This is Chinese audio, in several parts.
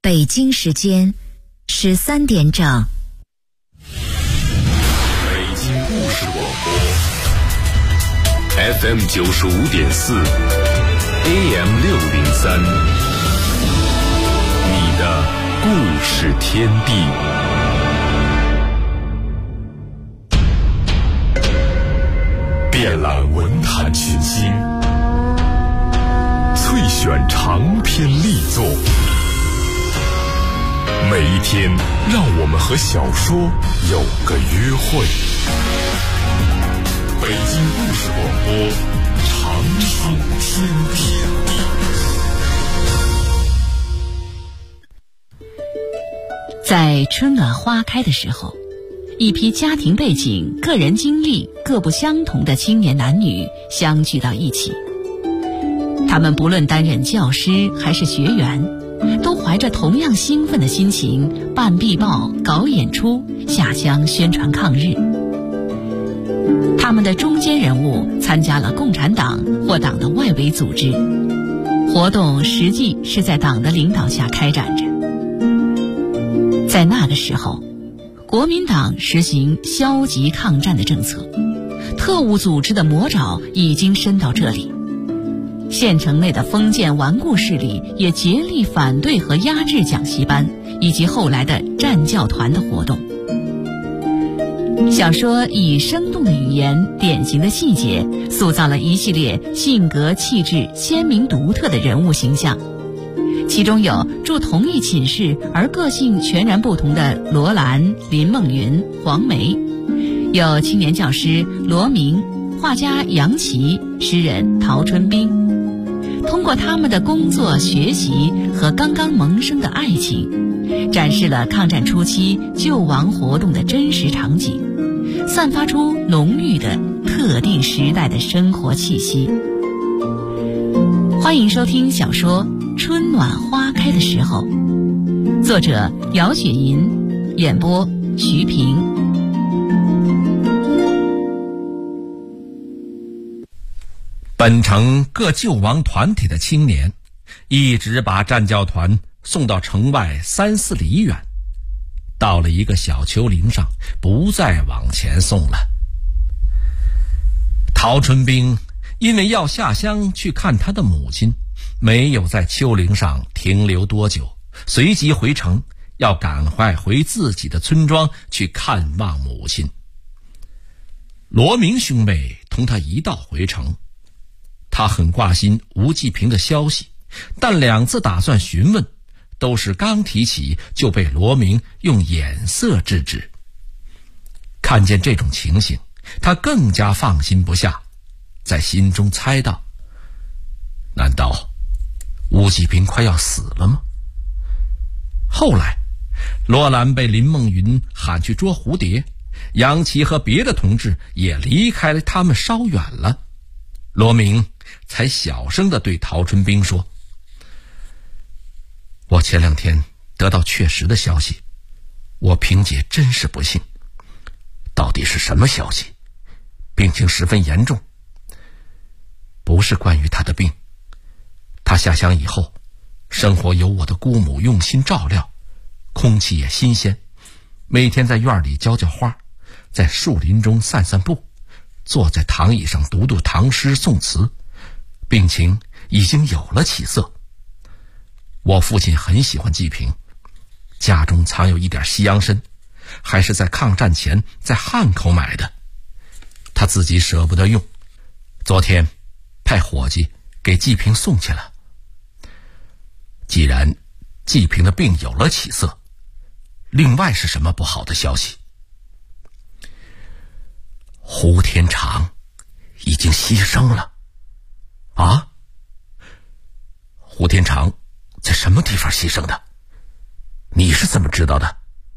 北京时间13点整。 北京故事广播 FM 95.4 AM 603，你的故事天地。遍览文坛群星，萃选长篇力作。每一天，让我们和小说有个约会。北京故事广播，长春天地。 在春暖花开的时候，一批家庭背景、个人经历各不相同的青年男女相聚到一起。他们不论担任教师还是学员，都怀着同样兴奋的心情办壁报、搞演出、下乡宣传抗日。他们的中坚人物参加了共产党或党的外围组织，活动实际是在党的领导下开展着。在那个时候，国民党实行消极抗战的政策，特务组织的魔爪已经伸到这里。县城内的封建顽固势力也竭力反对和压制讲习班以及后来的战教团的活动。小说以生动的语言、典型的细节，塑造了一系列性格气质鲜明独特的人物形象。其中有住同一寝室而个性全然不同的罗兰、林梦云、黄梅，有青年教师罗明、画家杨琦、诗人陶春冰。通过他们的工作、学习和刚刚萌生的爱情，展示了抗战初期救亡活动的真实场景，散发出浓郁的特定时代的生活气息。欢迎收听小说《春暖花开的时候》，作者姚雪银，演播徐平。 本城各救亡团体的青年一直把战教团送到城外3-4里远，到了一个小丘陵上，不再往前送了。陶春冰因为要下乡去看他的母亲，没有在丘陵上停留多久，随即回城，要赶快回自己的村庄去看望母亲。罗明兄妹同他一道回城，他很挂心吴继平的消息，但2次打算询问，都是刚提起就被罗明用眼色制止。看见这种情形，他更加放心不下，在心中猜到，难道吴继平快要死了吗？后来罗兰被林梦云喊去捉蝴蝶，杨琦和别的同志也离开了他们稍远了，罗明才小声地对陶春冰说：我前2天得到确实的消息，我萍姐真是不幸。到底是什么消息？病情十分严重。不是关于她的病，她下乡以后，生活由我的姑母用心照料，空气也新鲜，每天在院里浇浇花，在树林中散散步，坐在躺椅上读读唐诗宋词，病情已经有了起色。我父亲很喜欢季平，家中藏有一点西洋参，还是在抗战前在汉口买的，他自己舍不得用，昨天派伙计给季平送去了。既然季平的病有了起色，另外是什么不好的消息？胡天长已经牺牲了。啊？胡天长在什么地方牺牲的？你是怎么知道的？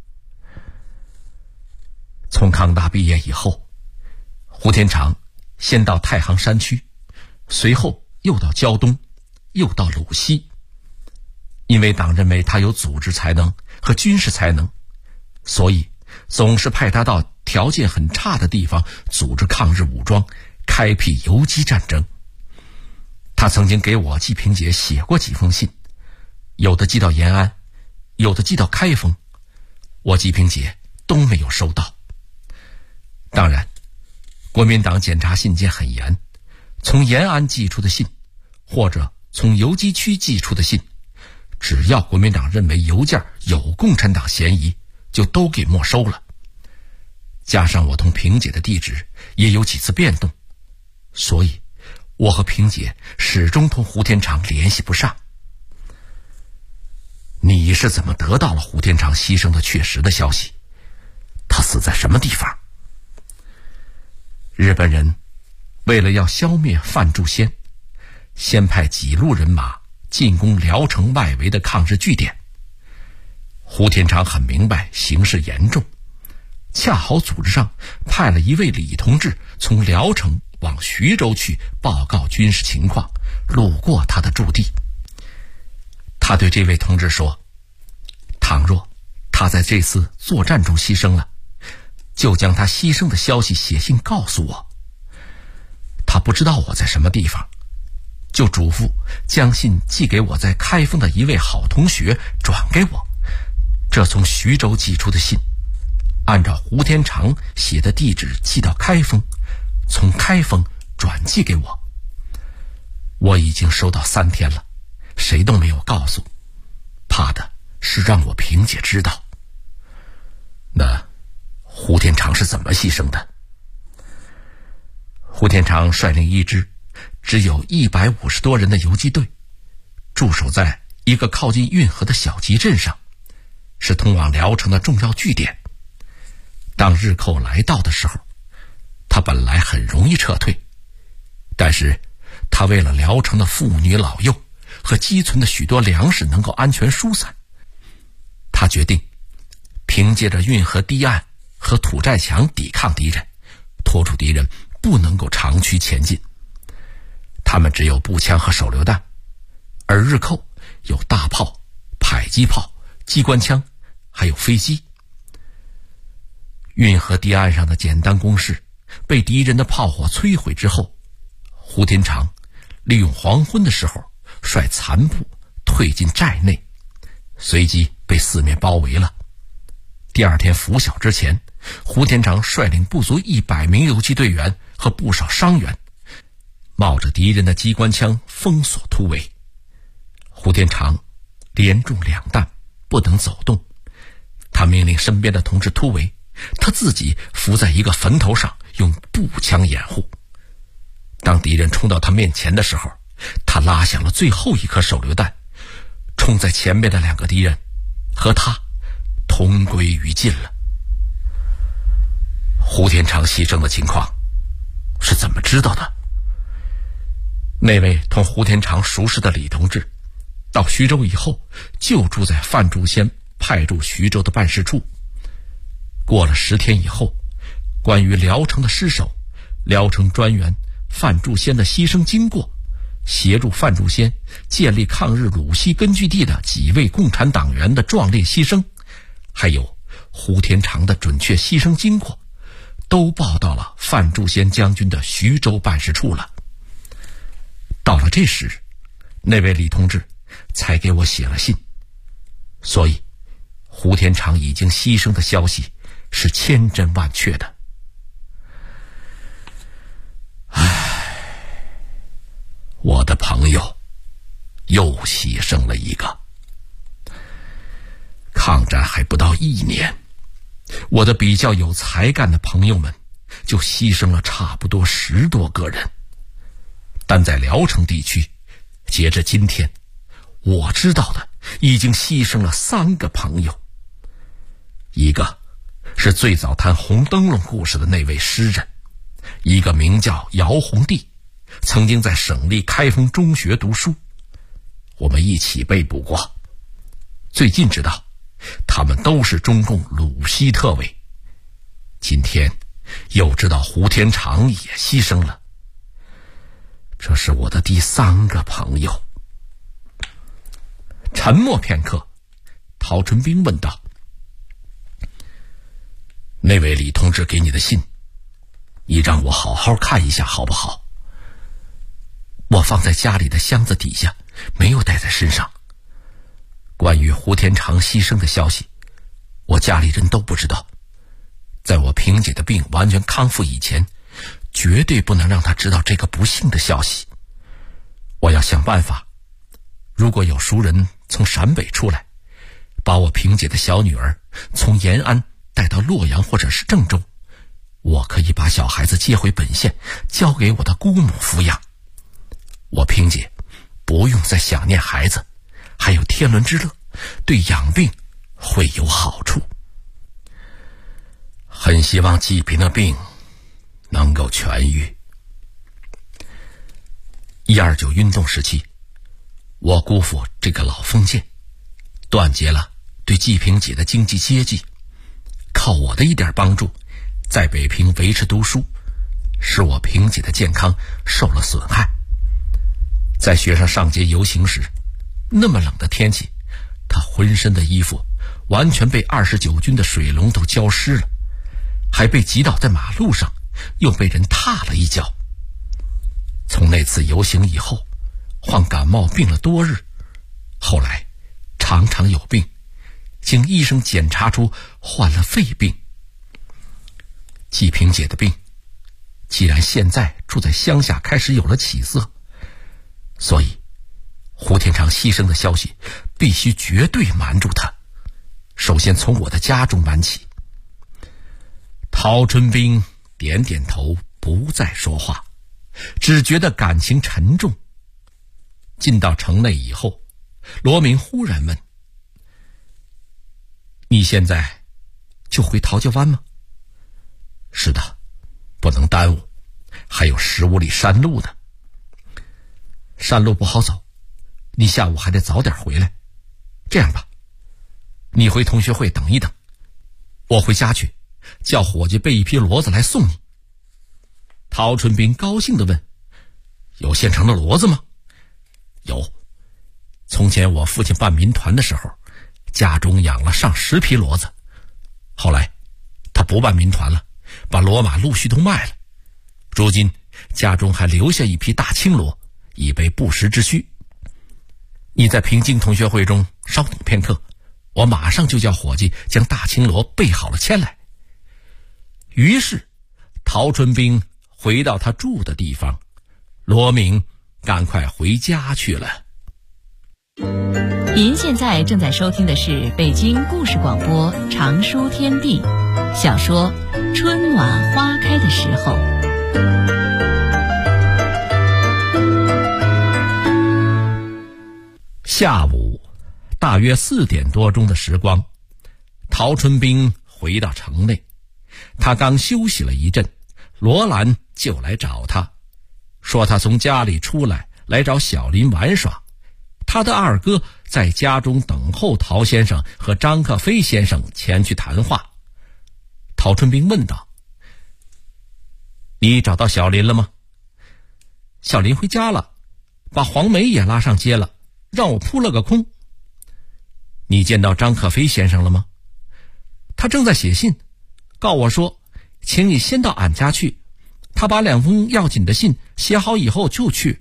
从康大毕业以后，胡天长先到太行山区，随后又到胶东，又到鲁西。因为党认为他有组织才能和军事才能，所以总是派他到条件很差的地方组织抗日武装，开辟游击战争。他曾经给我季平姐写过几封信，有的寄到延安， 有的寄到开封，我季平姐都没有收到。当然，国民党检查信件很严，从延安寄出的信，或者从邮寄区寄出的信，只要国民党认为邮件有共产党嫌疑，就都给没收了。加上我同萍姐的地址也有几次变动，所以我和萍姐始终同胡天长联系不上。你是怎么得到了胡天长牺牲的确实的消息？他死在什么地方？日本人为了要消灭范仲先，先派几路人马进攻聊城外围的抗日据点。胡天长很明白形势严重，恰好组织上派了一位李同志从聊城往徐州去报告军事情况，路过他的驻地。他对这位同志说，倘若他在这次作战中牺牲了，就将他牺牲的消息写信告诉我。他不知道我在什么地方，就嘱咐将信寄给我在开封的一位好同学转给我。这从徐州寄出的信，按照胡天长写的地址寄到开封，从开封转寄给我。我已经收到3天了，谁都没有告诉，怕的是让我萍姐知道。那胡天长是怎么牺牲的？胡天长率领一支只有150多人的游击队，驻守在一个靠近运河的小集镇上，是通往聊城的重要据点。当日寇来到的时候，他本来很容易撤退，但是他为了聊城的妇女老幼和积存的许多粮食能够安全疏散，他决定凭借着运河堤岸和土寨墙抵抗敌人，拖住敌人不能够长驱前进。他们只有步枪和手榴弹，而日寇有大炮、迫击炮、机关枪，还有飞机。运河堤岸上的简单工事被敌人的炮火摧毁之后，胡天长利用黄昏的时候率残部退进寨内，随即被四面包围了。第二天拂晓之前，胡天长率领不足100名游击队员和不少伤员，冒着敌人的机关枪封锁突围。胡天长连中2弹，不能走动。他命令身边的同志突围，他自己伏在一个坟头上，用步枪掩护。当敌人冲到他面前的时候，他拉响了最后一颗手榴弹，冲在前面的2个敌人和他同归于尽了。胡天长牺牲的情况是怎么知道的？那位同胡天长熟识的李同志到徐州以后，就住在范仲先派驻徐州的办事处。过了10天以后，关于聊城的失守、聊城专员范仲先的牺牲经过、协助范仲先建立抗日鲁西根据地的几位共产党员的壮烈牺牲，还有胡天长的准确牺牲经过，都报到了范仲先将军的徐州办事处了。到了这时，那位李同志才给我写了信，所以胡天长已经牺牲的消息是千真万确的。我的朋友又牺牲了一个。抗战还不到1年，我的比较有才干的朋友们就牺牲了差不多10多个人。但在聊城地区，截至今天，我知道的已经牺牲了3个朋友。一个是最早谈红灯笼故事的那位诗人，一个名叫姚宏帝，曾经在省立开封中学读书，我们一起被捕过。最近知道他们都是中共鲁西特委。今天又知道胡天长也牺牲了。这是我的第3个朋友。沉默片刻，陶春兵问道：那位李同志给你的信，你让我好好看一下好不好？我放在家里的箱子底下，没有带在身上。 关于胡天长牺牲的消息，我家里人都不知道。在我萍姐的病完全康复以前，绝对不能让她知道这个不幸的消息。我要想办法，如果有熟人从陕北出来，把我萍姐的小女儿从延安带到洛阳或者是郑州，我可以把小孩子接回本县，交给我的姑母抚养。我萍姐不用再想念孩子，还有天伦之乐，对养病会有好处。很希望季平的病能够痊愈。129运动时期，我姑父这个老封建断绝了对季平姐的经济接济，靠我的一点帮助，在北平维持读书，使我萍姐的健康受了损害。在学生上街游行时，那么冷的天气，她浑身的衣服完全被29军的水龙头浇湿了，还被挤倒在马路上，又被人踏了一脚。从那次游行以后，患感冒病了多日，后来常常有病，经医生检查出患了肺病。季平姐的病既然现在住在乡下开始有了起色，所以胡天长牺牲的消息必须绝对瞒住他，首先从我的家中瞒起。陶春兵点点头，不再说话，只觉得感情沉重。进到城内以后，罗明忽然问：“你现在就回陶家湾吗？”“是的，不能耽误，还有15里山路呢。”“山路不好走，你下午还得早点回来。这样吧，你回同学会等一等，我回家去，叫伙计备一批骡子来送你。”陶春兵高兴地问：“有现成的骡子吗？”“有，从前我父亲办民团的时候，家中养了上10匹骡子，后来他不办民团了，把骡马陆续都卖了，如今家中还留下一匹大青骡，以备不时之需。你在平津同学会中稍等片刻，我马上就叫伙计将大青骡备好了牵来。”于是陶春兵回到他住的地方，罗明赶快回家去了。 您现在正在收听的是北京故事广播长书天地小说《春暖花开的时候》。 下午大约4点多钟的时光，陶春兵回到城内。他刚休息了一阵，罗兰就来找他，说他从家里出来找小林玩耍，他的二哥在家中等候陶先生和张克飞先生前去谈话。陶春兵问道：“你找到小林了吗？”“小林回家了，把黄梅也拉上街了，让我扑了个空。”“你见到张克飞先生了吗？”“他正在写信，告我说请你先到俺家去，他把2封要紧的信写好以后就去。”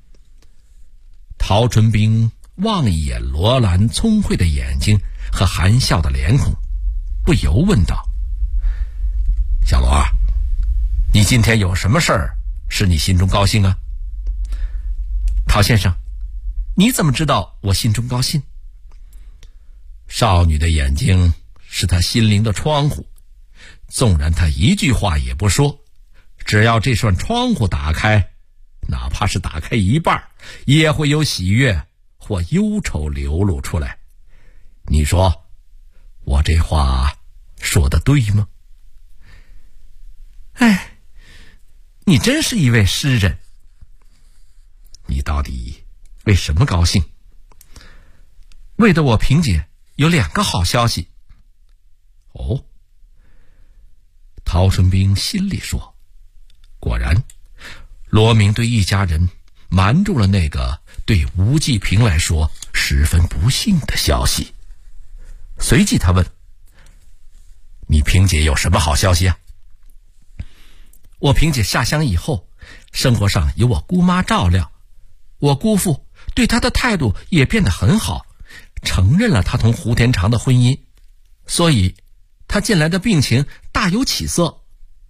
陶春兵望一眼罗兰聪慧的眼睛和含笑的脸孔，不由问道：“小罗，你今天有什么事儿使你心中高兴啊？”“陶先生，你怎么知道我心中高兴？”少女的眼睛是她心灵的窗户，纵然她一句话也不说，只要这扇窗户打开，哪怕是打开一半，也会有喜悦或忧愁流露出来。你说我这话说得对吗？”“哎，你真是一位诗人。你到底为什么高兴？”“为的我萍姐有2个好消息。”“哦。”陶春兵心里说，果然罗明对一家人瞒住了那个对吴继平来说十分不幸的消息。随即他问：“你萍姐有什么好消息啊？”“我萍姐下乡以后，生活上有我姑妈照料，我姑父对她的态度也变得很好， 承认了他同胡天长的婚姻，所以他近来的病情大有起色。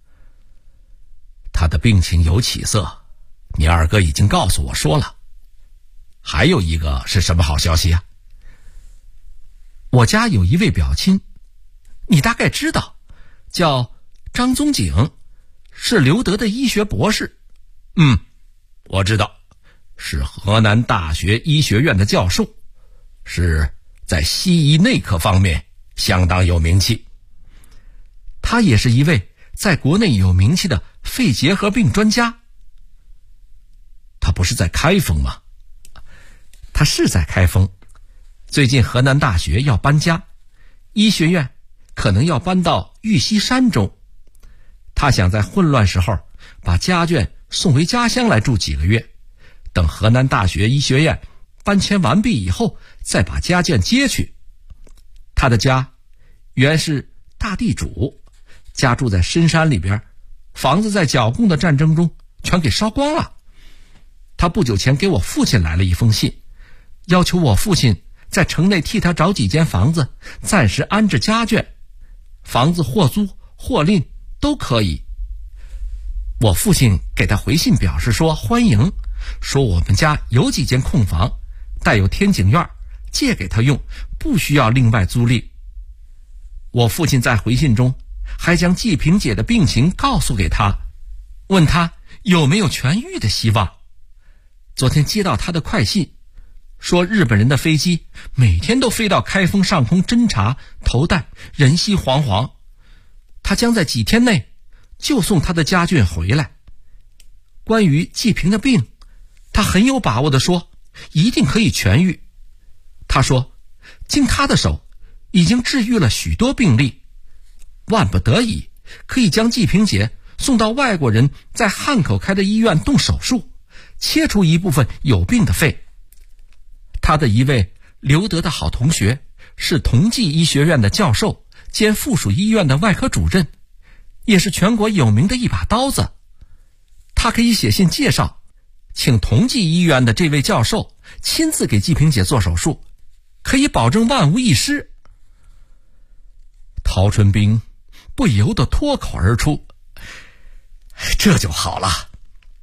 他的病情有起色，你二哥已经告诉我说了。还有一个是什么好消息啊？我家有一位表亲，你大概知道，叫张宗景，是刘德的医学博士。我知道，是河南大学医学院的教授，是在西医内科方面相当有名气。他也是一位在国内有名气的肺结核病专家。他不是在开封吗？他是在开封，最近河南大学要搬家，医学院可能要搬到玉溪山中。他想在混乱时候把家眷送回家乡来住几个月，等河南大学医学院搬迁完毕以后再把家眷接去。他的家原是大地主，家住在深山里边，房子在剿共的战争中全给烧光了。他不久前给我父亲来了一封信，要求我父亲在城内替他找几间房子暂时安置家眷，房子或租或赁都可以。我父亲给他回信表示说欢迎，说我们家有几间空房带有天井院，借给他用，不需要另外租赁。我父亲在回信中还将季萍姐的病情告诉给他，问他有没有痊愈的希望。昨天接到他的快信，说日本人的飞机每天都飞到开封上空侦察投弹，人心惶惶。他将在几天内就送他的家眷回来。关于季萍的病，他很有把握地说一定可以痊愈。他说经他的手已经治愈了许多病例，万不得已可以将季萍姐送到外国人在汉口开的医院动手术，切除一部分有病的肺。他的一位刘德的好同学是同济医学院的教授兼附属医院的外科主任，也是全国有名的一把刀子。他可以写信介绍，请同济医院的这位教授亲自给季萍姐做手术，可以保证万无一失。陶春冰不由得脱口而出，这就好了。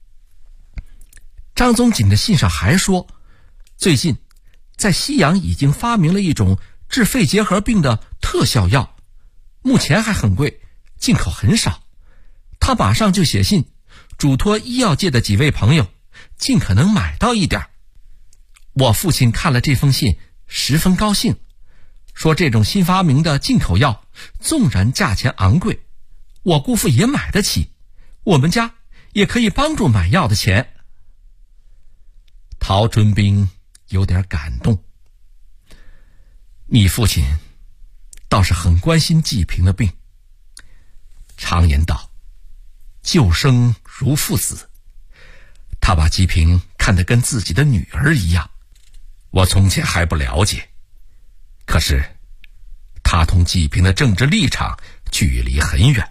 张宗锦的信上还说，最近在西洋已经发明了一种治肺结核病的特效药，目前还很贵，进口很少。他马上就写信嘱托医药界的几位朋友尽可能买到一点。我父亲看了这封信十分高兴，说这种新发明的进口药纵然价钱昂贵，我姑父也买得起，我们家也可以帮助买药的钱。陶春冰有点感动，你父亲倒是很关心季萍的病。常言道，救生如父子，他把季萍看得跟自己的女儿一样。我从前还不了解，可是他同季萍的政治立场距离很远。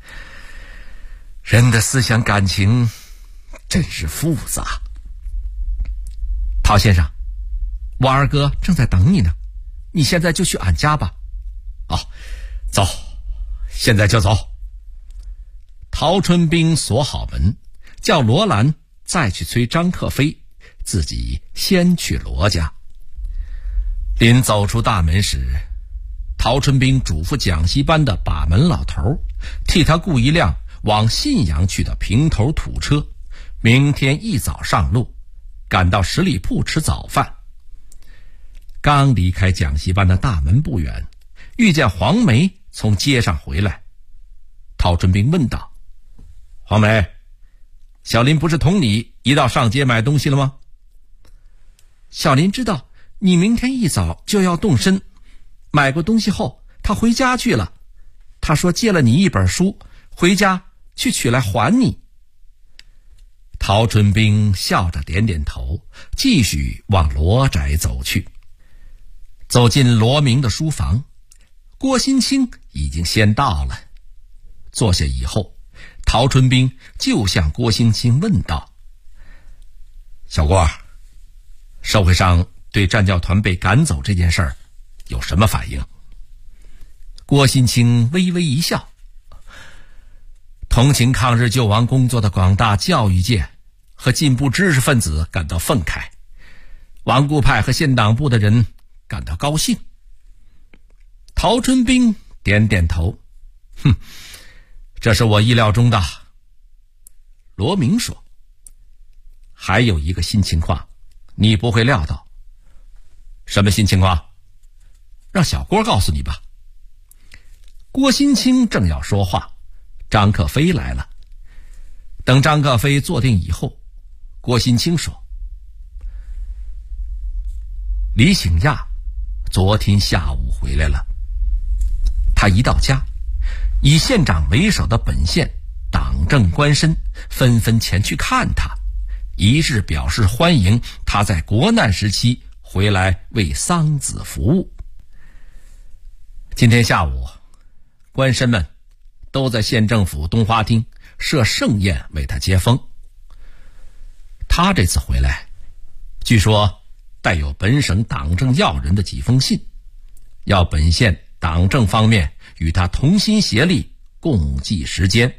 人的思想感情真是复杂。陶先生，我二哥正在等你呢，你现在就去俺家吧。走，现在就走。陶春冰锁好门，叫罗兰再去催张克飞，自己先去罗家。临走出大门时，陶春冰嘱咐讲习班的把门老头替他雇一辆往信阳去的平头土车，明天一早上路，赶到十里铺吃早饭。刚离开讲习班的大门不远，遇见黄梅从街上回来。陶春冰问道：黄梅，小林不是同你一道上街买东西了吗？小林知道你明天一早就要动身，买过东西后他回家去了，他说借了你一本书，回家去取来还你。陶春冰笑着点点头，继续往罗宅走去。走进罗明的书房，郭新清已经先到了。坐下以后，陶春冰就向郭新清问道：小郭，社会上对战教团被赶走这件事儿有什么反应？郭新清微微一笑。同情抗日救亡工作的广大教育界和进步知识分子感到愤慨，顽固派和县党部的人感到高兴。陶春兵点点头，这是我意料中的。罗明说，还有一个新情况你不会料到。什么新情况？让小郭告诉你吧。郭新清正要说话，张克飞来了。等张克飞坐定以后，郭新清说，李醒亚昨天下午回来了。他一到家，以县长为首的本县党政官绅纷纷前去看他，一致表示欢迎他在国难时期回来为桑梓服务。今天下午，官绅们都在县政府东花厅设盛宴为他接风。他这次回来，据说带有本省党政要人的几封信，要本县党政方面与他同心协力，共计时间。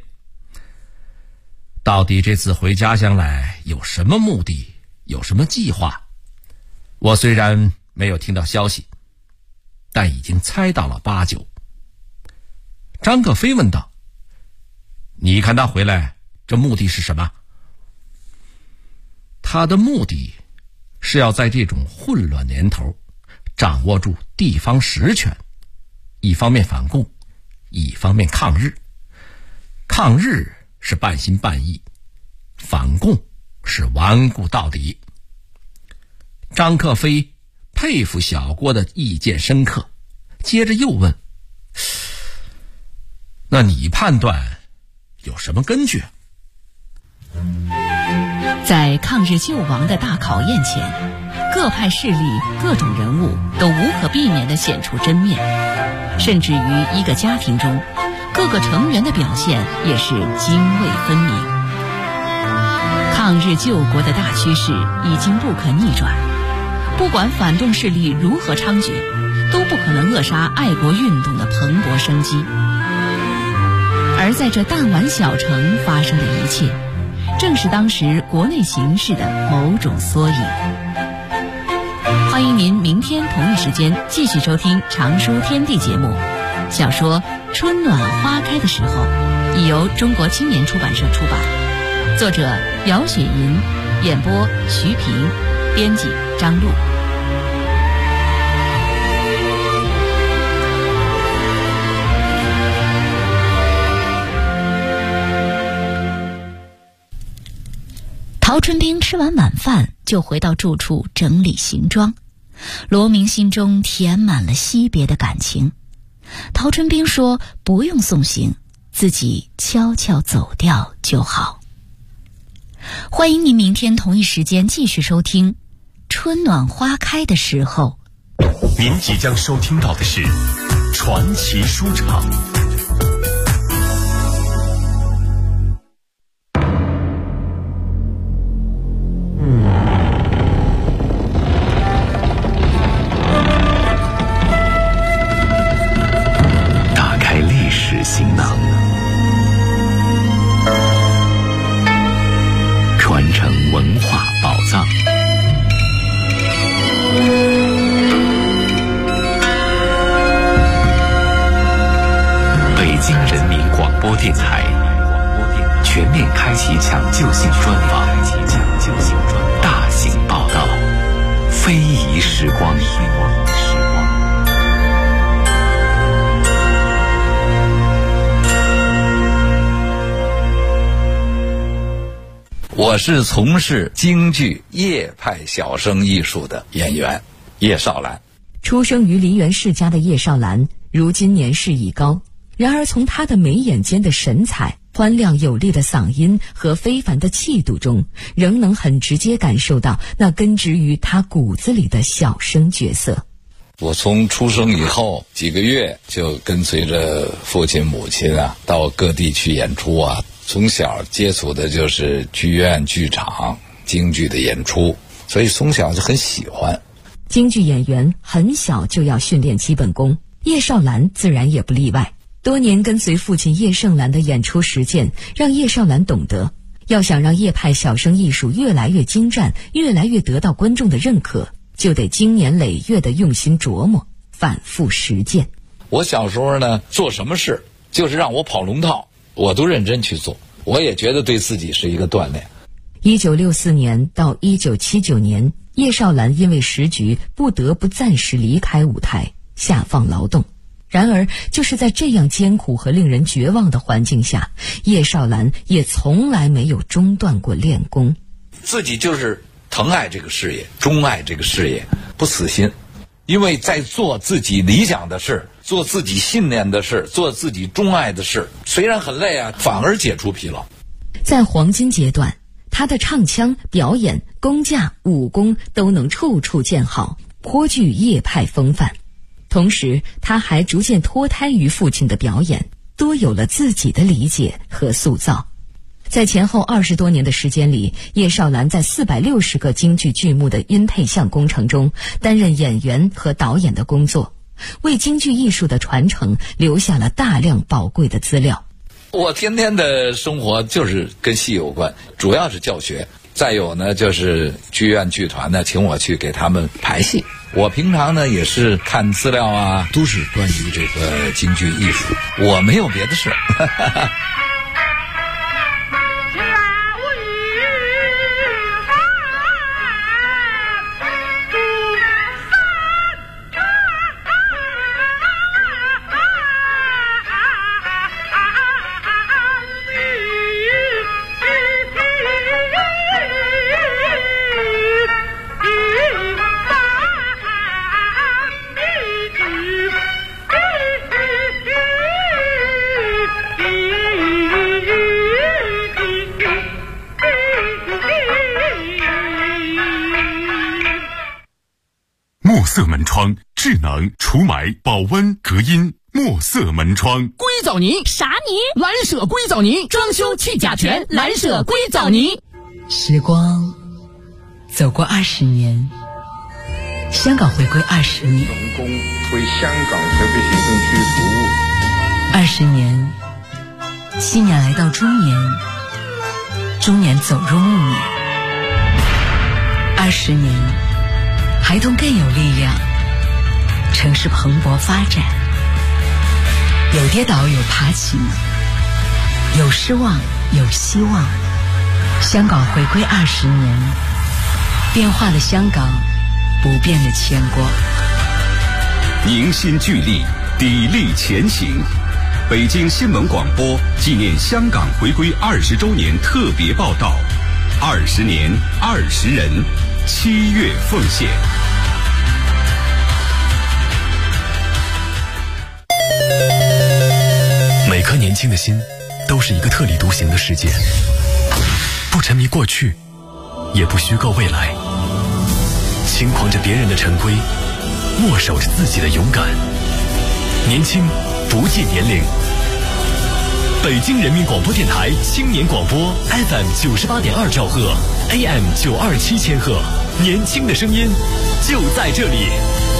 到底这次回家乡来有什么目的，有什么计划？我虽然没有听到消息，但已经猜到了8、9。张克飞问道，你看他回来，这目的是什么？他的目的是要在这种混乱年头掌握住地方实权，一方面反共，一方面抗日。抗日是半心半意，反共是顽固到底。张克飞佩服小郭的意见深刻，接着又问，那你判断有什么根据？ 在抗日救亡的大考验前，各派势力、各种人物都无可避免地显出真面，甚至于一个家庭中，各个成员的表现也是泾渭分明。抗日救国的大趋势已经不可逆转，不管反动势力如何猖獗，都不可能扼杀爱国运动的蓬勃生机。而在这弹丸小城发生的一切，正是当时国内形势的某种缩影。欢迎您明天同一时间继续收听《常书天地》节目。小说《春暖花开的时候》已由中国青年出版社出版，作者姚雪银，演播徐平，编辑张璐。 陶春兵吃完晚饭就回到住处整理行装，罗明心中填满了惜别的感情。陶春兵说不用送行，自己悄悄走掉就好。欢迎您明天同一时间继续收听《春暖花开的时候》。 您即将收听到的是传奇书场。 行囊，传承文化宝藏。北京人民广播电台全面开启抢救性专访，大型报道，非遗时光。 我是从事京剧叶派小生艺术的演员叶绍兰。 出生于梨园世家的叶绍兰，如今年事已高，然而从他的眉眼间的神采、欢亮有力的嗓音和非凡的气度中，仍能很直接感受到那根植于他骨子里的小生角色。 我从出生以后几个月就跟随着父亲母亲到各地去演出从小接触的就是剧院剧场京剧的演出，所以从小就很喜欢。 京剧演员很小就要训练基本功，叶绍兰自然也不例外。多年跟随父亲叶盛兰的演出实践，让叶绍兰懂得，要想让叶派小生艺术越来越精湛，越来越得到观众的认可，就得经年累月的用心琢磨，反复实践。 我小时候呢，做什么事就是让我跑龙套，我都认真去做，我也觉得对自己是一个锻炼。 1964年到1979年，叶绍兰因为时局不得不暂时离开舞台，下放劳动。然而就是在这样艰苦和令人绝望的环境下，叶绍兰也从来没有中断过练功。 自己就是疼爱这个事业，钟爱这个事业，不死心。因为在做自己理想的事，做自己信念的事，做自己钟爱的事，虽然很累啊，反而解除疲劳。 在黄金阶段，他的唱腔、表演、功架、武功都能处处见好，颇具叶派风范。同时他还逐渐脱胎于父亲的表演，多有了自己的理解和塑造。在前后20多年的时间里，叶绍兰在460个京剧剧目的音配像工程中担任演员和导演的工作，为京剧艺术的传承留下了大量宝贵的资料。 我天天的生活就是跟戏有关，主要是教学，再有呢就是剧院剧团呢请我去给他们排戏。我平常呢也是看资料啊，都是关于这个京剧艺术，我没有别的事。 墨色门窗，智能除霾、保温、隔音。墨色门窗， 硅藻泥啥泥？ 蓝舍硅藻泥，装修去甲醛，蓝舍硅藻泥。 时光走过20年，香港回归20年， 成功为香港特别行政区服务 20年，新年来到中年，中年走入暮年，20年，孩童更有力量，城市蓬勃发展，有跌倒有爬起，有失望有希望。香港回归20年，变化的香港，不变的牵挂。 凝心聚力，砥砺前行。北京新闻广播纪念香港回归20周年特别报道：20年20人，7月奉献。 每颗年轻的心都是一个特立独行的世界，不沉迷过去，也不虚构未来，轻狂着别人的陈规，默守着自己的勇敢。年轻不计年龄。北京人民广播电台青年广播 FM 98.2兆赫 AM 927千赫，年轻的声音就在这里。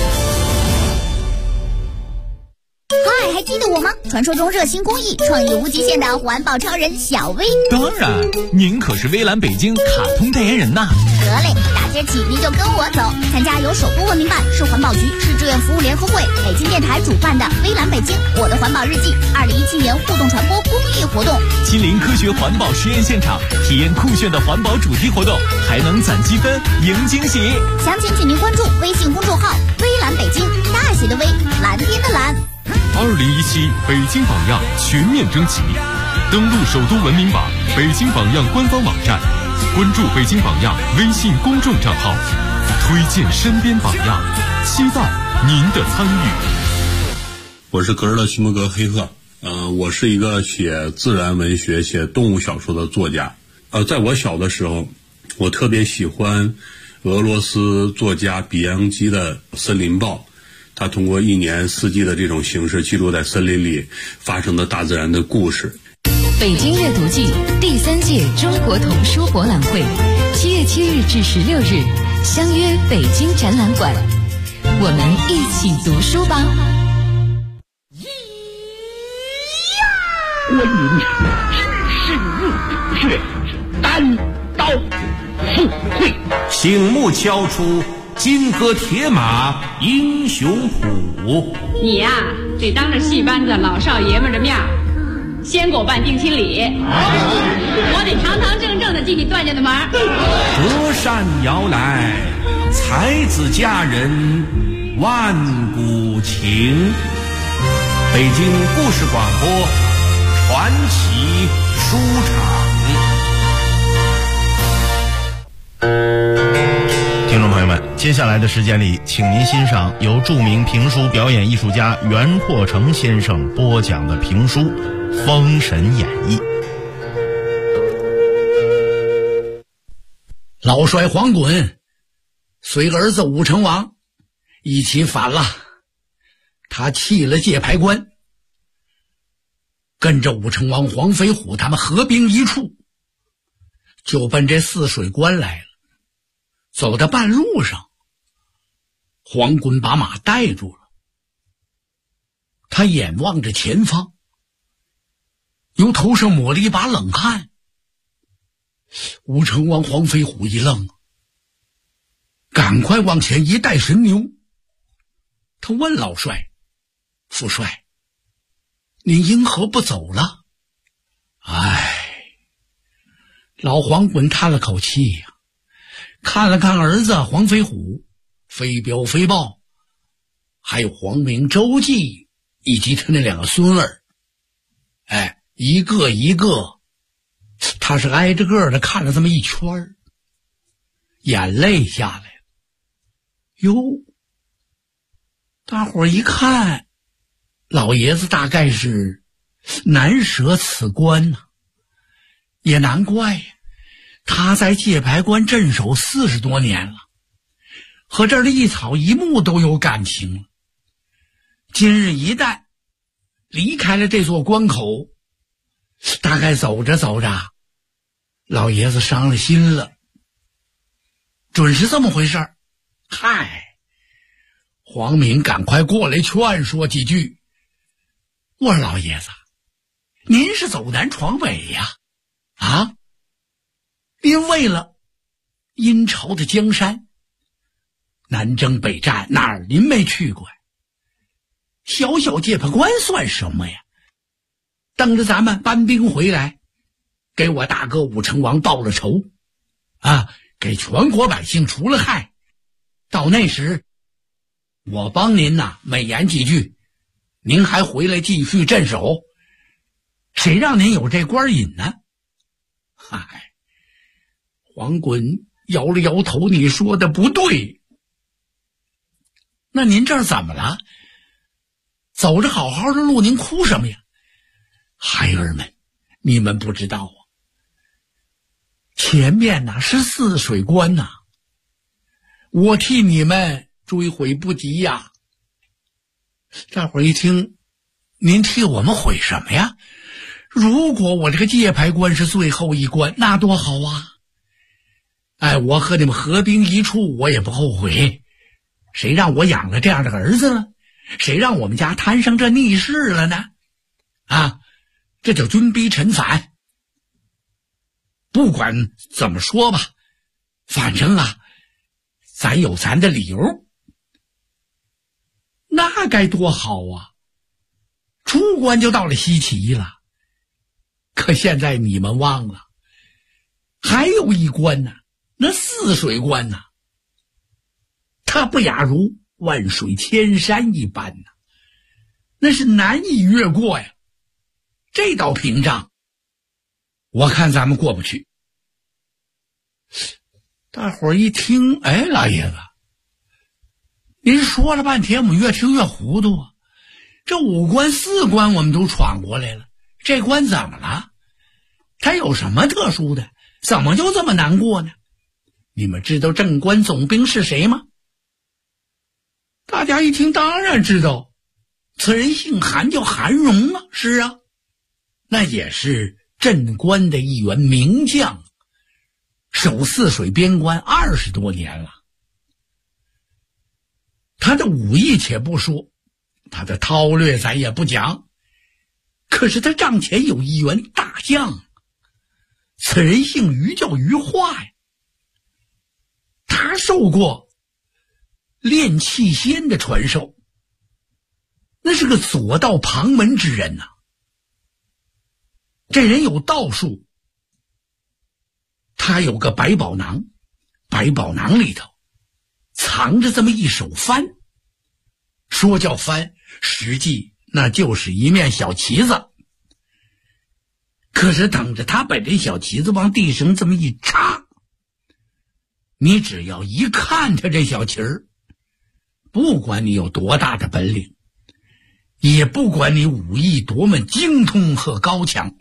嗨，还记得我吗？传说中热心公益、创意无极限的环保超人小薇。 当然，您可是微蓝北京卡通代言人呐。 得嘞，大街起您就跟我走，参加由首都文明办、市环保局、市志愿服务联合会、北京电台主办的微蓝北京我的环保日记2017年互动传播公益活动， 亲临科学环保实验现场，体验酷炫的环保主题活动，还能攒积分赢惊喜。 详情请您关注微信公众号微蓝北京，大写的微，蓝天的蓝。 2017北京榜样全面征集，登录首都文明榜、北京榜样官方网站，关注北京榜样微信公众账号，推荐身边榜样，期待您的参与。 我是格尔勒西摩格黑赫，我是一个写自然文学、写动物小说的作家。在我小的时候，我特别喜欢俄罗斯作家比扬基的《森林报》。他通过一年四季的这种形式，记录在森林里发生的大自然的故事。 北京阅读季第3届中国童书博览会，7月7日至16日，相约北京展览馆。 我们一起读书吧。 观音是入血单刀赴会， 醒目敲出金戈铁马英雄谱。 你呀，得当着戏班子老少爷们的面先给我办定亲礼，我得堂堂正正的进你段家的门。 折扇摇来，才子佳人万古情。北京故事广播传奇书场。 听众朋友们，接下来的时间里，请您欣赏由著名评书表演艺术家袁阔成先生播讲的评书《封神演义》。 老帅黄衮随儿子武成王一起反了，他弃了界牌关，跟着武成王黄飞虎他们合兵一处，就奔这泗水关来了。走到半路上，黄衮把马带住了，他眼望着前方，由头上抹了一把冷汗。武成王黄飞虎一愣，赶快往前一带神牛。他问老帅：副帅，您因何不走了？老黄衮叹了口气呀，看了看儿子黄飞虎、飞镖飞豹，还有黄明、周记以及他那两个孙儿，一个一个，他是挨着个的看了这么一圈，眼泪下来了。哟，大伙儿一看，老爷子大概是难舍此关呐，也难怪呀，他在界牌关镇守40多年了，和这儿的一草一木都有感情了。今日一旦离开了这座关口，大概走着走着，老爷子伤了心了，准是这么回事儿。黄敏赶快过来劝说几句。我说老爷子，您是走南闯北呀，您为了殷朝的江山，南征北战，哪儿您没去过呀？小小界牌关算什么呀？等着咱们搬兵回来，给我大哥武成王报了仇，给全国百姓除了害。到那时，我帮您美言几句，您还回来继续镇守，谁让您有这官瘾呢？黄衮摇了摇头，你说的不对。那您这儿怎么了？走着好好的路，您哭什么呀？孩儿们，你们不知道前面是泗水关我替你们追悔不及呀。大伙儿一听，您替我们悔什么呀？如果我这个界牌关是最后一关，那多好啊！我和你们合兵一处，我也不后悔。谁让我养了这样的儿子了？谁让我们家摊上这逆事了呢？这叫军逼臣反。不管怎么说吧，反正咱有咱的理由。那该多好啊！出关就到了西岐了。可现在你们忘了，还有一关呢，那泗水关呢，它不亚如万水千山一般呢，那是难以越过呀。这道屏障，我看咱们过不去。大伙儿一听，老爷子，您说了半天，我们越听越糊涂啊。这5关4关我们都闯过来了，这关怎么了？它有什么特殊的？怎么就这么难过呢？你们知道正关总兵是谁吗？大家一听当然知道，此人姓韩，叫韩荣啊。是啊，那也是镇关的一员名将，守泗水边关20多年了。 他的武艺且不说，他的韬略咱也不讲，可是他帐前有一员大将，此人姓于，叫于化呀。他受过炼气仙的传授，那是个左道旁门之人呐。这人有道术，他有个百宝囊，百宝囊里头藏着这么一手幡，说叫幡，实际那就是一面小旗子。可是等着他把这小旗子往地上这么一插，你只要一看他这小旗儿，不管你有多大的本领，也不管你武艺多么精通和高强，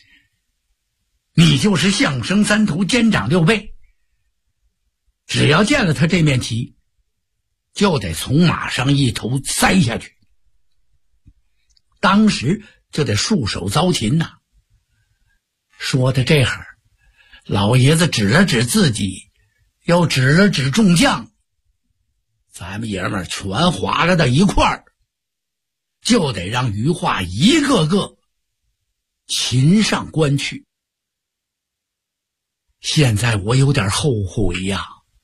你就是相声三头监掌六臂，只要见了他这面旗，就得从马上一头栽下去，当时就得束手遭擒呐。说的这会儿，老爷子指了指自己，又指了指众将，咱们爷们儿全划拉到一块儿，就得让于化一个个擒上关去。现在我有点后悔呀。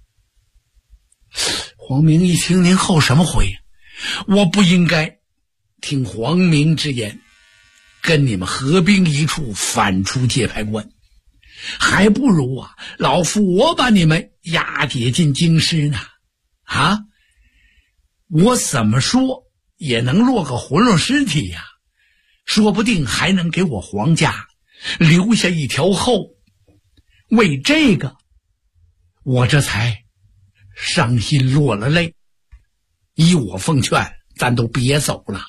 黄明一听，您后什么悔？我不应该听黄明之言，跟你们合兵一处，反出界牌关，还不如啊，老夫我把你们押解进京师呢。啊，我怎么说也能落个活络尸体呀，说不定还能给我皇家留下一条后。为这个，我这才伤心落了泪。依我奉劝，咱都别走了。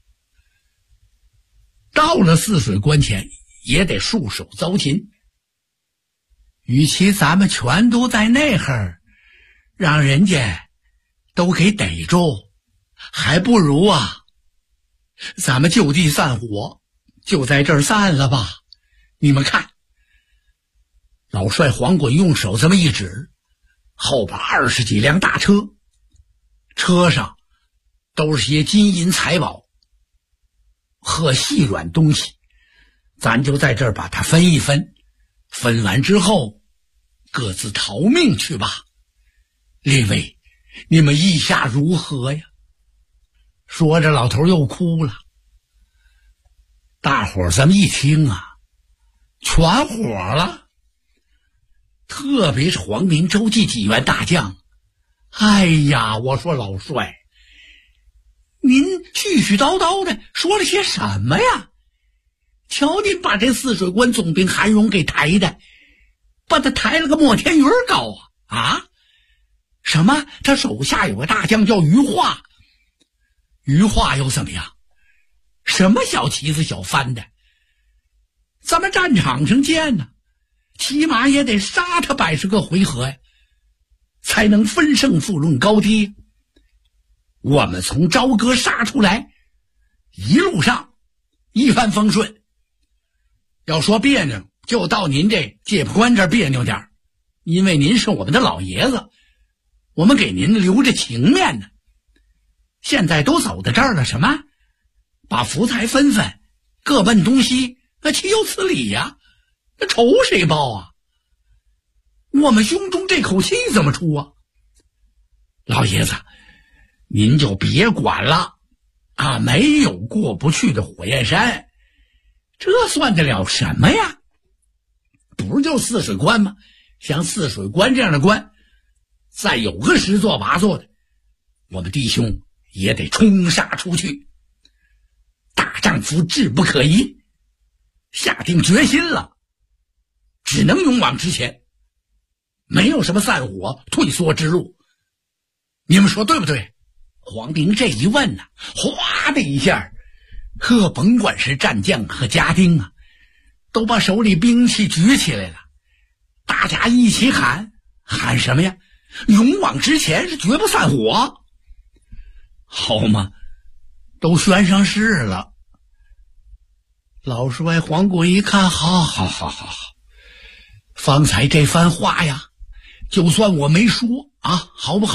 到了泗水关前，也得束手遭擒。与其咱们全都在那儿，让人家都给逮住，还不如啊，咱们就地散伙，就在这儿散了吧。你们看，老帅黄滚用手这么一指，后边20几辆大车，车上都是些金银财宝和细软东西，咱就在这儿把它分一分，分完之后各自逃命去吧。列位，你们意下如何呀？说着老头又哭了。大伙儿这么一听啊，全火了。特别是黄明、周记几员大将，哎呀，我说老帅，您絮絮叨叨的说了些什么呀？瞧您把这泗水关总兵韩荣给抬的，把他抬了个莫天云高啊！啊？什么？他手下有个大将叫于化，于化又怎么样？什么小旗子小幡的？咱们战场上见呢，起码也得杀他80个回合呀，才能分胜负论高低。我们从朝歌杀出来，一路上一帆风顺。要说别扭，就到您这界牌关这儿别扭点，因为您是我们的老爷子，我们给您留着情面呢。现在都走到这儿了，什么把福财分分，各奔东西，那岂有此理呀？那仇谁报啊？我们胸中这口气怎么出啊？老爷子，您就别管了啊！没有过不去的火焰山，这算得了什么呀？不是就泗水关吗？像泗水关这样的关，再有个10座8座的，我们弟兄也得冲杀出去。大丈夫志不可移，下定决心了，只能勇往直前，没有什么散伙退缩之路。你们说对不对？黄明这一问呢，哗的一下，甭管是战将和家丁啊，都把手里兵器举起来了，大家一起喊什么呀？勇往直前，是绝不散伙。好嘛，都宣上誓了。老帅黄国一看，好，方才这番话呀，就算我没说啊，好不好？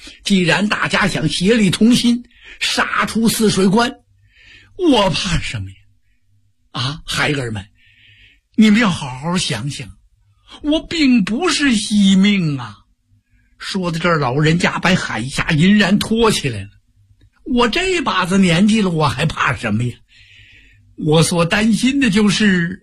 既然大家想协力同心杀出泗水关，我怕什么呀？啊，孩儿们，你们要好好想想，我并不是惜命啊。说到这儿，老人家把海下银然托起来了。我这把子年纪了，我还怕什么呀？我所担心的就是……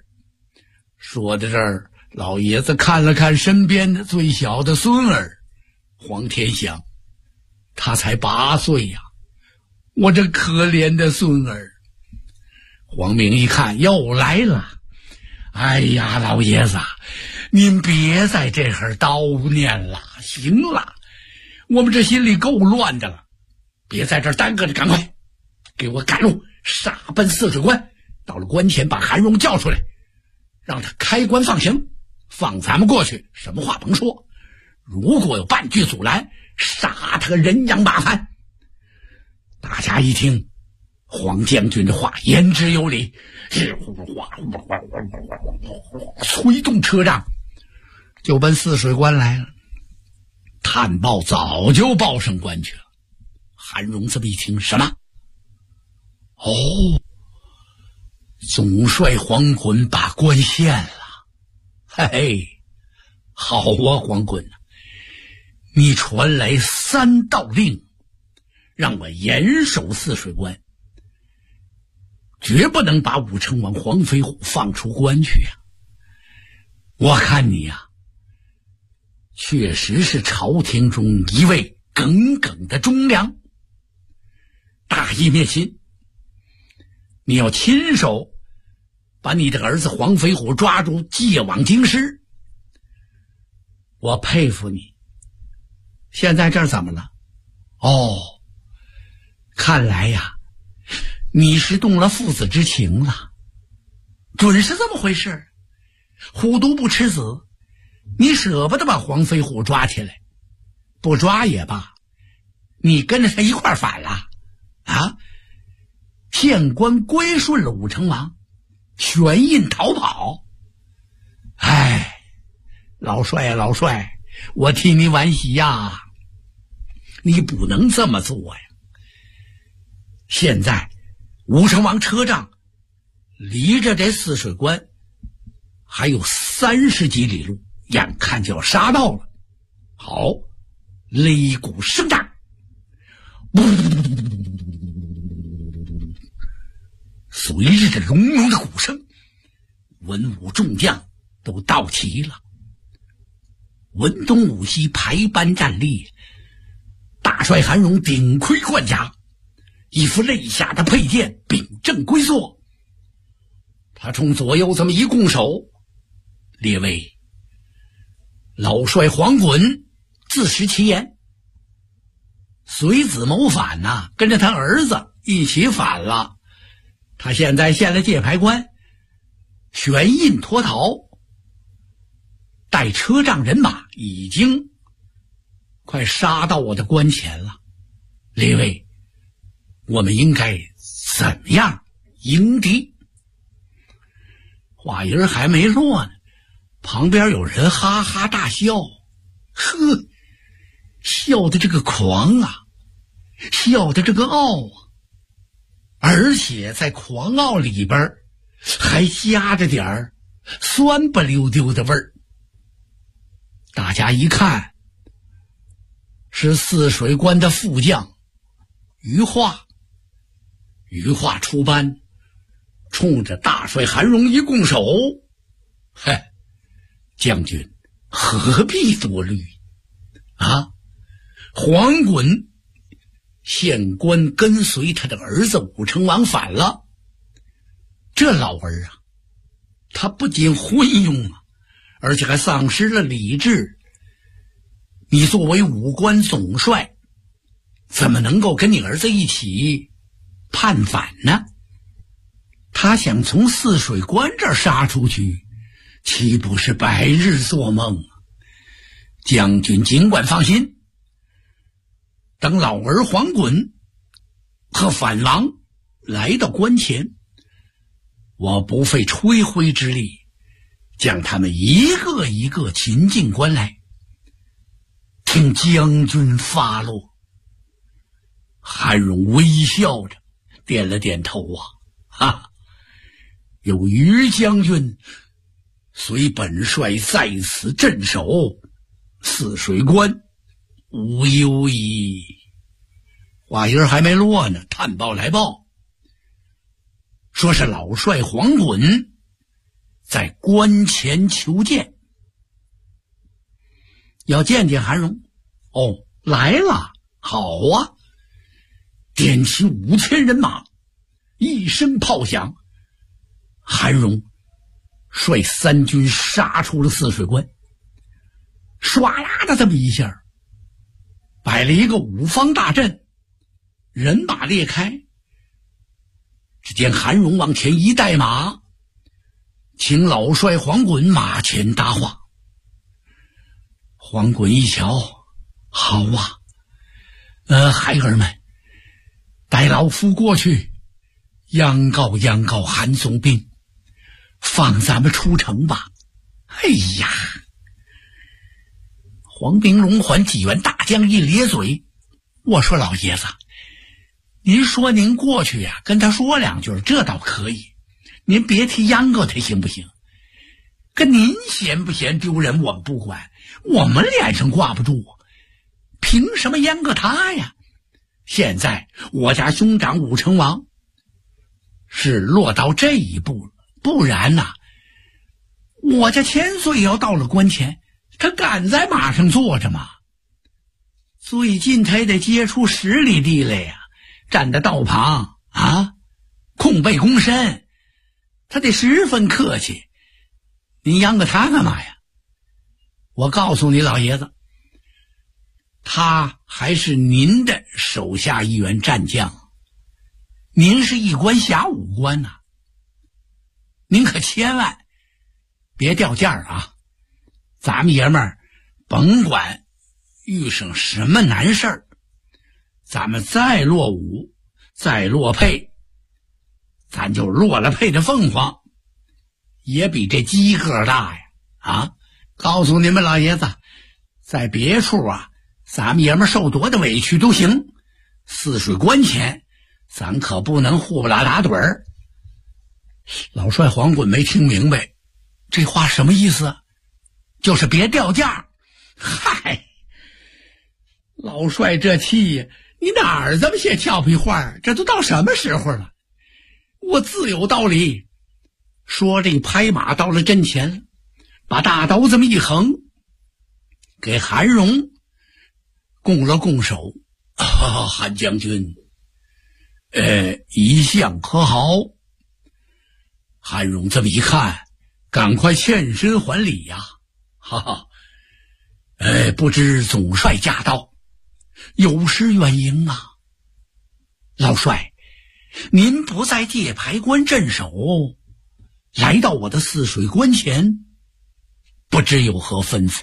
说到这儿，老爷子看了看身边的最小的孙儿黄天祥，他才8岁呀，我这可怜的孙儿。黄明一看又来了，哎呀，老爷子，您别在这儿叨念了，行了，我们这心里够乱的了，别在这儿耽搁着，赶快给我赶路，杀奔泗水关。到了关前，把韩荣叫出来，让他开关放行，放咱们过去，什么话甭说。如果有半句阻拦，杀他个人仰马翻。大家一听黄将军的话言之有理，催动车仗就奔泗水关来了。探报早就报上关去了。韩荣这么一听，什么？哦，总帅黄衮把关献了。嘿嘿，好啊，黄衮啊，你传来3道令，让我严守泗水关，绝不能把武成王黄飞虎放出关去呀。我看你呀，确实是朝廷中一位耿耿的忠良，大义灭亲。你要亲手把你的儿子黄飞虎抓住，借往京师，我佩服你。现在这儿怎么了？哦，看来呀，你是动了父子之情了，准是这么回事。虎毒不吃子，你舍不得把黄飞虎抓起来，不抓也罢，你跟着他一块儿反了啊！县官归顺了武成王，悬印逃跑。哎，老帅呀，老帅，我替你惋惜呀，你不能这么做呀。现在武成王车仗离着这泗水关还有30几里路，眼看就要杀到了。好，擂鼓声大，随着这隆隆的鼓声，文武众将都到齐了。文东武西排班站立，大帅韩荣顶盔贯甲，一副肋下的佩剑秉正龟缩。他冲左右这么一拱手，列位，老帅黄衮自食其言，随子谋反呐，跟着他儿子一起反了。他现在献了界牌关，悬印脱逃，带车仗人马已经快杀到我的关前了。列位，我们应该怎么样迎敌？话音还没落呢，旁边有人哈哈大笑，呵，笑的这个狂啊，笑的这个傲啊，而且在狂傲里边还夹着点儿酸不溜丢的味儿。大家一看，是泗水关的副将于化。于化出班，冲着大帅韩荣一拱手，嘿，将军何必多虑啊？黄衮县官跟随他的儿子武成王反了，这老儿啊，他不仅昏庸啊，而且还丧失了理智。你作为武官总帅，怎么能够跟你儿子一起叛反呢？他想从泗水关这儿杀出去，岂不是白日做梦啊？将军尽管放心，等老儿黄衮和反王来到关前，我不费吹灰之力，将他们一个一个擒进关来，听将军发落。 韩荣微笑着点了点头有于将军随本帅在此镇守泗水关，无忧矣。话音还没落呢，探报来报，说是老帅黄衮在关前求见，要见见韩荣。来了，好啊！点起5000人马，一声炮响，韩荣率3军杀出了泗水关，唰啦的这么一下，摆了一个5方大阵，人马列开。只见韩荣往前一带马，请老帅黄衮马前搭话。黄衮一瞧，好啊，孩儿们，带老夫过去央告韩总兵，放咱们出城吧。哎呀，黄兵龙环济员大将一咧嘴，我说老爷子，您说您过去呀，跟他说2句，这倒可以，您别提央告他行不行？跟您嫌不嫌丢人我们不管，我们脸上挂不住，凭什么阉割他呀？现在我家兄长武成王是落到这一步了，不然我家千岁要到了关前，他敢在马上坐着吗？最近他也得接出10里地来呀，站在道旁空背躬身，他得十分客气。您央个他干嘛呀？我告诉你老爷子，他还是您的手下一员战将，您是一官辖5官您可千万别掉价啊！咱们爷们儿甭管遇上什么难事儿，咱们再落伍再落配，咱就落了配的凤凰也比这鸡个大呀！告诉你们老爷子，在别处咱们爷们受多的委屈都行，泗水关前咱可不能呼不拉打盹儿。老帅黄衮没听明白这话什么意思，就是别掉价。嗨，老帅这气呀，你哪儿这么些俏皮话？这都到什么时候了？我自有道理。说这拍马到了阵前，把大刀这么一横，给韩荣拱了拱手。韩将军，一向可好？韩荣这么一看，赶快欠身还礼呀！不知总帅驾到，有失远迎啊。老帅，您不在界牌关镇守，来到我的泗水关前，不知有何吩咐？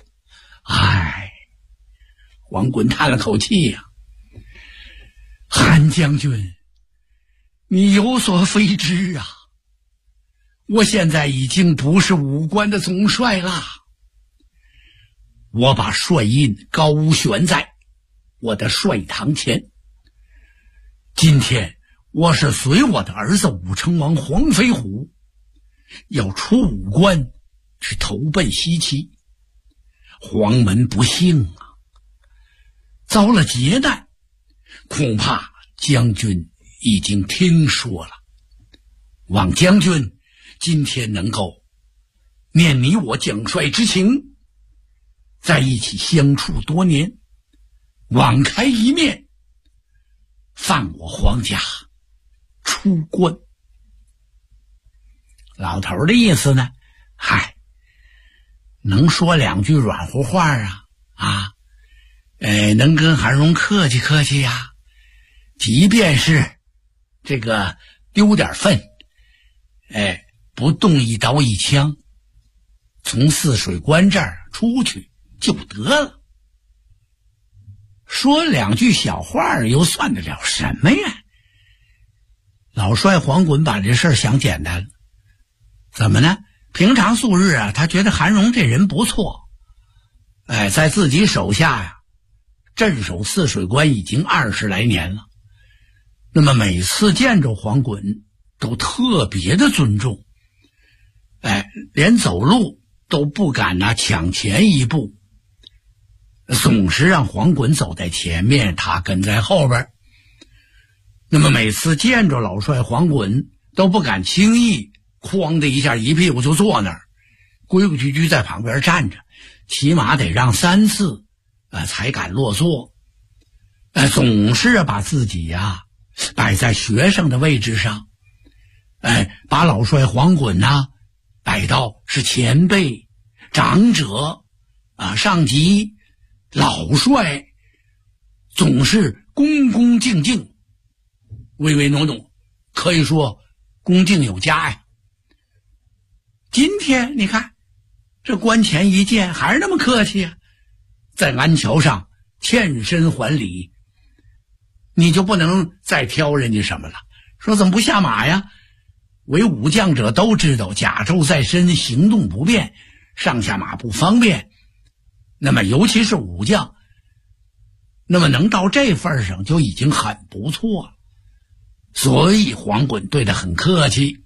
黄衮叹了口气呀，韩将军，你有所非知啊，我现在已经不是5关的总帅了，我把帅印高悬在我的帅堂前。今天我是随我的儿子武成王黄飞虎要出5关去投奔西岐，黄门不幸遭了劫难，恐怕将军已经听说了。望将军今天能够念你我将帅之情，在一起相处多年，网开一面，放我黄家出关。老头的意思呢，能说2句软乎话能跟韩荣客气客气呀，即便是这个丢点份，不动一刀一枪，从泗水关这儿出去就得了。说2句小话又算得了什么呀？老帅黄衮把这事儿想简单了。怎么呢？平常素日他觉得韩荣这人不错，在自己手下镇守泗水关已经20来年了， 那么每次见着黄衮都特别的尊重，连走路都不敢抢前一步，总是让黄衮走在前面，他跟在后边。那么每次见着老帅黄衮都不敢轻易哐的一下一屁股就坐那儿，规规矩矩在旁边站着，起码得让3次才敢落座。总是把自己摆在学生的位置上，把老帅黄衮摆到是前辈、长者上级、老帅，总是恭恭敬敬、唯唯诺诺，可以说恭敬有加呀。今天你看这关前一见还是那么客气在安桥上欠身还礼，你就不能再挑人家什么了，说怎么不下马呀？为武将者都知道甲胄在身，行动不便，上下马不方便，那么尤其是武将，那么能到这份上就已经很不错了。所以黄衮对他很客气，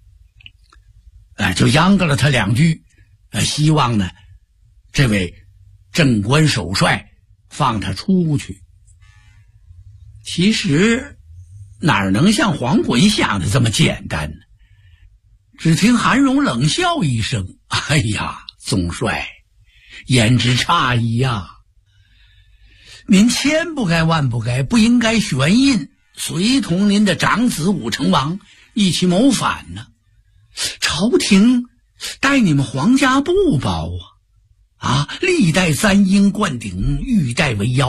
就央告了他2句，希望呢这位正官首帅放他出去。其实哪能像黄衮想的这么简单呢？只听韩荣冷笑一声：“哎呀，总帅，言之差矣呀！您千不该万不该，不应该悬印，随同您的长子武成王一起谋反呢。朝廷待你们皇家不薄历代簪缨冠顶，玉带为腰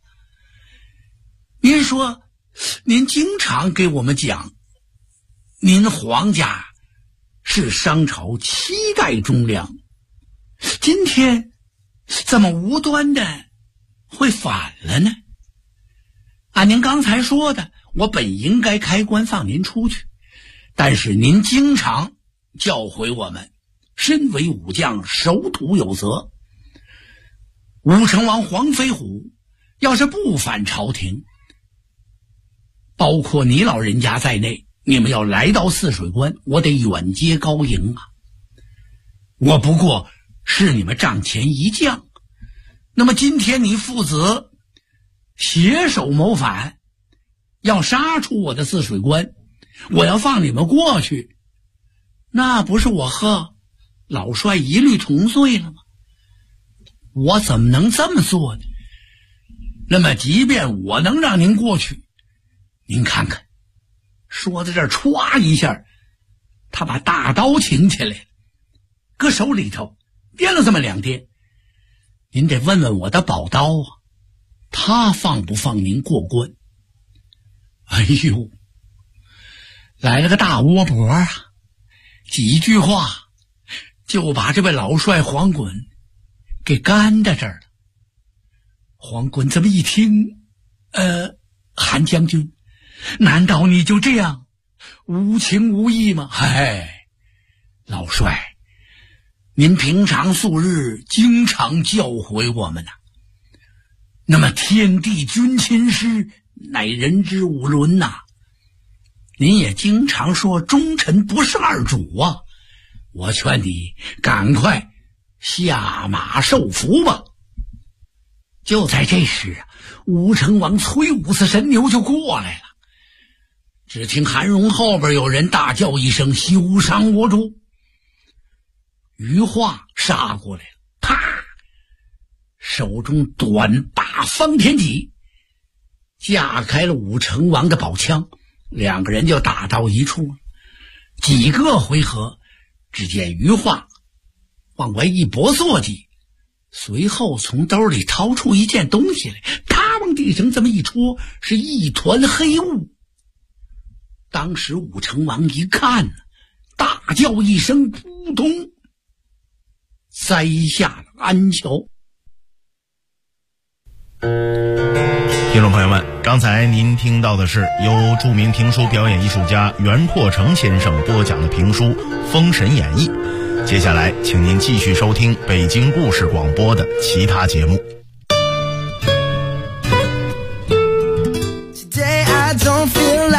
您说您经常给我们讲您皇家是商朝7代忠良，今天怎么无端的会反了呢？按您刚才说的，我本应该开棺放您出去，但是您经常教诲我们，身为武将守土有责。武成王黄飞虎要是不反朝廷，包括你老人家在内，你们要来到泗水关，我得远接高迎我不过是你们帐前一将，那么今天你父子携手谋反，要杀出我的泗水关，我要放你们过去，那不是我和老帅一律同罪了吗？我怎么能这么做呢？那么即便我能让您过去，您看看，说到这儿歘一下，他把大刀擎起来了，搁手里头掂了这么2掂。您得问问我的宝刀他放不放您过关？哎呦，来了个大窝脖几句话就把这位老帅黄衮给干在这儿了。黄衮这么一听，韩将军，难道你就这样无情无义吗？老帅，您平常素日经常教诲我们那么天地君亲师，乃人之五伦您也经常说忠臣不是二主我劝你赶快下马受俘吧。就在这时武成王催5次神牛就过来了。只听韩荣后边有人大叫一声：“休伤我主！”余化杀过来了，啪，手中短把方天戟架开了武成王的宝枪，2个人就打到一处了。几个回合，只见余化往外一搏坐骑，随后从兜里掏出一件东西来，他往地上这么一戳，是一团黑雾。当时武成王一看大叫一声，扑通栽下了安桥。 听众朋友们，刚才您听到的是由著名评书表演艺术家袁阔成先生播讲的评书《封神演义》。接下来请您继续收听北京故事广播的其他节目。 Today I don't feel like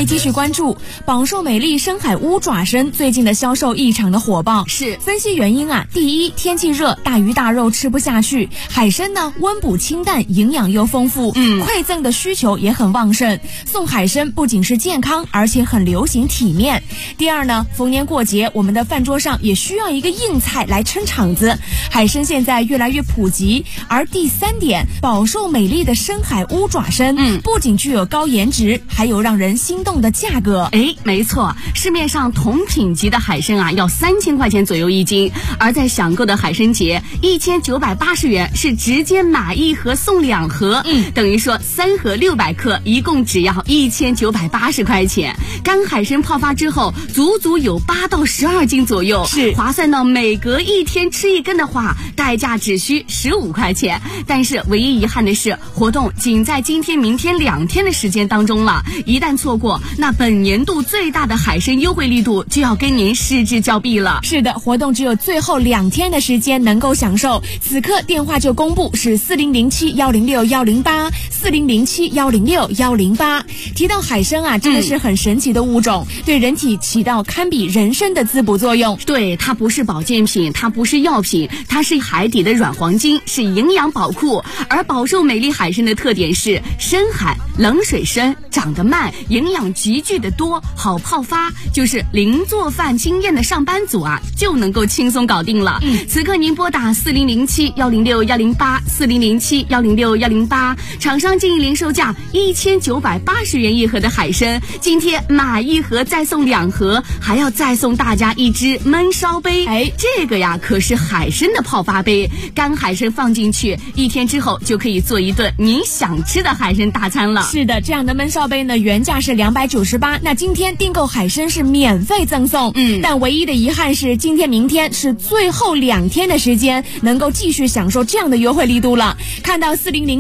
位继续关注宝寿美丽深海乌爪参最近的销售异常的火爆。 是分析原因啊，第一，天气热，大鱼大肉吃不下去，海参呢温补清淡，营养又丰富，馈赠的需求也很旺盛。送海参不仅是健康，而且很流行体面。第二呢，逢年过节，我们的饭桌上也需要一个硬菜来撑场子，海参现在越来越普及。而第三点，宝寿美丽的深海乌爪参，不仅具有高颜值，还有让人心动的价格。 没错，市面上同品级的海参啊，要3000块钱左右一斤，而在享购的海参节，1980元是直接买1盒送2盒，等于说3盒600克，一共只要1980块钱。干海参泡发之后，足足有8到12斤左右，是划算到每隔1天吃1根的话，代价只需15块钱。但是唯一遗憾的是，活动仅在今天、明天2天的时间当中了，一旦错过，那本年度最大的海参优惠力度就要跟您失之交臂了。 是的，活动只有最后2天的时间能够享受，此刻电话就公布是4007-106-108，4007-106-108。提到海参啊，真的是很神奇的物种，对人体起到堪比人参的滋补作用。 对，它不是保健品，它不是药品，它是海底的软黄金，是营养宝库。而宝寿美丽海参的特点是深海冷水参，长得慢，营养极具的多，好泡发，就是零做饭经验的上班族啊就能够轻松搞定了。此刻您拨打4007-106-108，4007-106-108，厂商建议零售价1980元一盒的海参，今天买1盒再送2盒，还要再送大家一只焖烧杯。这个呀可是海参的泡发杯，干海参放进去，1天之后就可以做一顿您想吃的海参大餐了。 是的，这样的焖烧杯呢，原价是298，那今天订购海参是免费赠送。但唯一的遗憾是，今天、明天是最后2天的时间，能够继续享受这样的优惠力度了。看到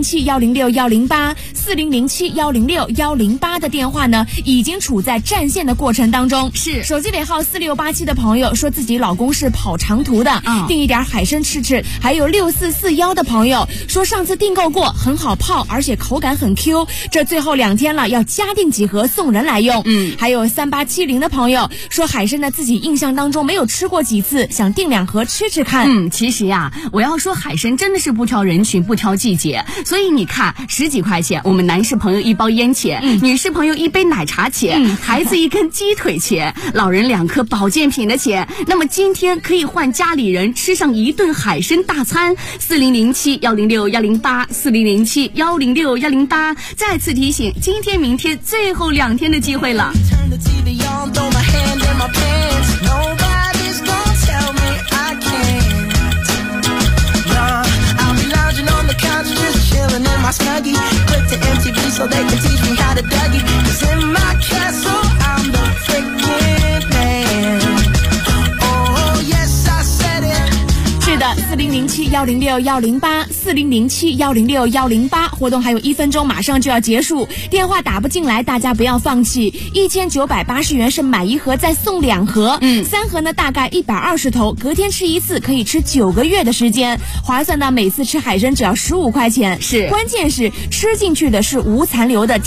4007-106-108、4007-106-108的电话呢，已经处在占线的过程当中。 是手机尾号4687的朋友说自己老公是跑长途的，订一点海参吃吃。还有6441的朋友说上次订购过，很好泡，而且口感很 Q， 这最后2天了，要加订几盒送人来用。还有3870的朋友说海参呢自己印象当中没有吃过几次，想订2盒吃吃看。 其实呀，我要说海参真的是不挑人群，不挑季节，所以你看10几块钱，我们男士朋友1包烟钱，女士朋友1杯奶茶钱，孩子1根鸡腿钱，老人2颗保健品的钱，那么今天可以换家里人吃上一顿海参大餐。4007-106-108， 4007-106-108。再次提醒，今天、明天最后2天的机会了。 是的，4007-106-108， 4007-106-108，活动还有1分钟，马上就要结束。电话打不进来，大家不要放弃。1980元是买1盒再送2盒，3盒呢大概120头，隔天吃1次，可以吃9个月的时间，划算到每次吃海参只要15块钱。关键是吃进去的是无残留的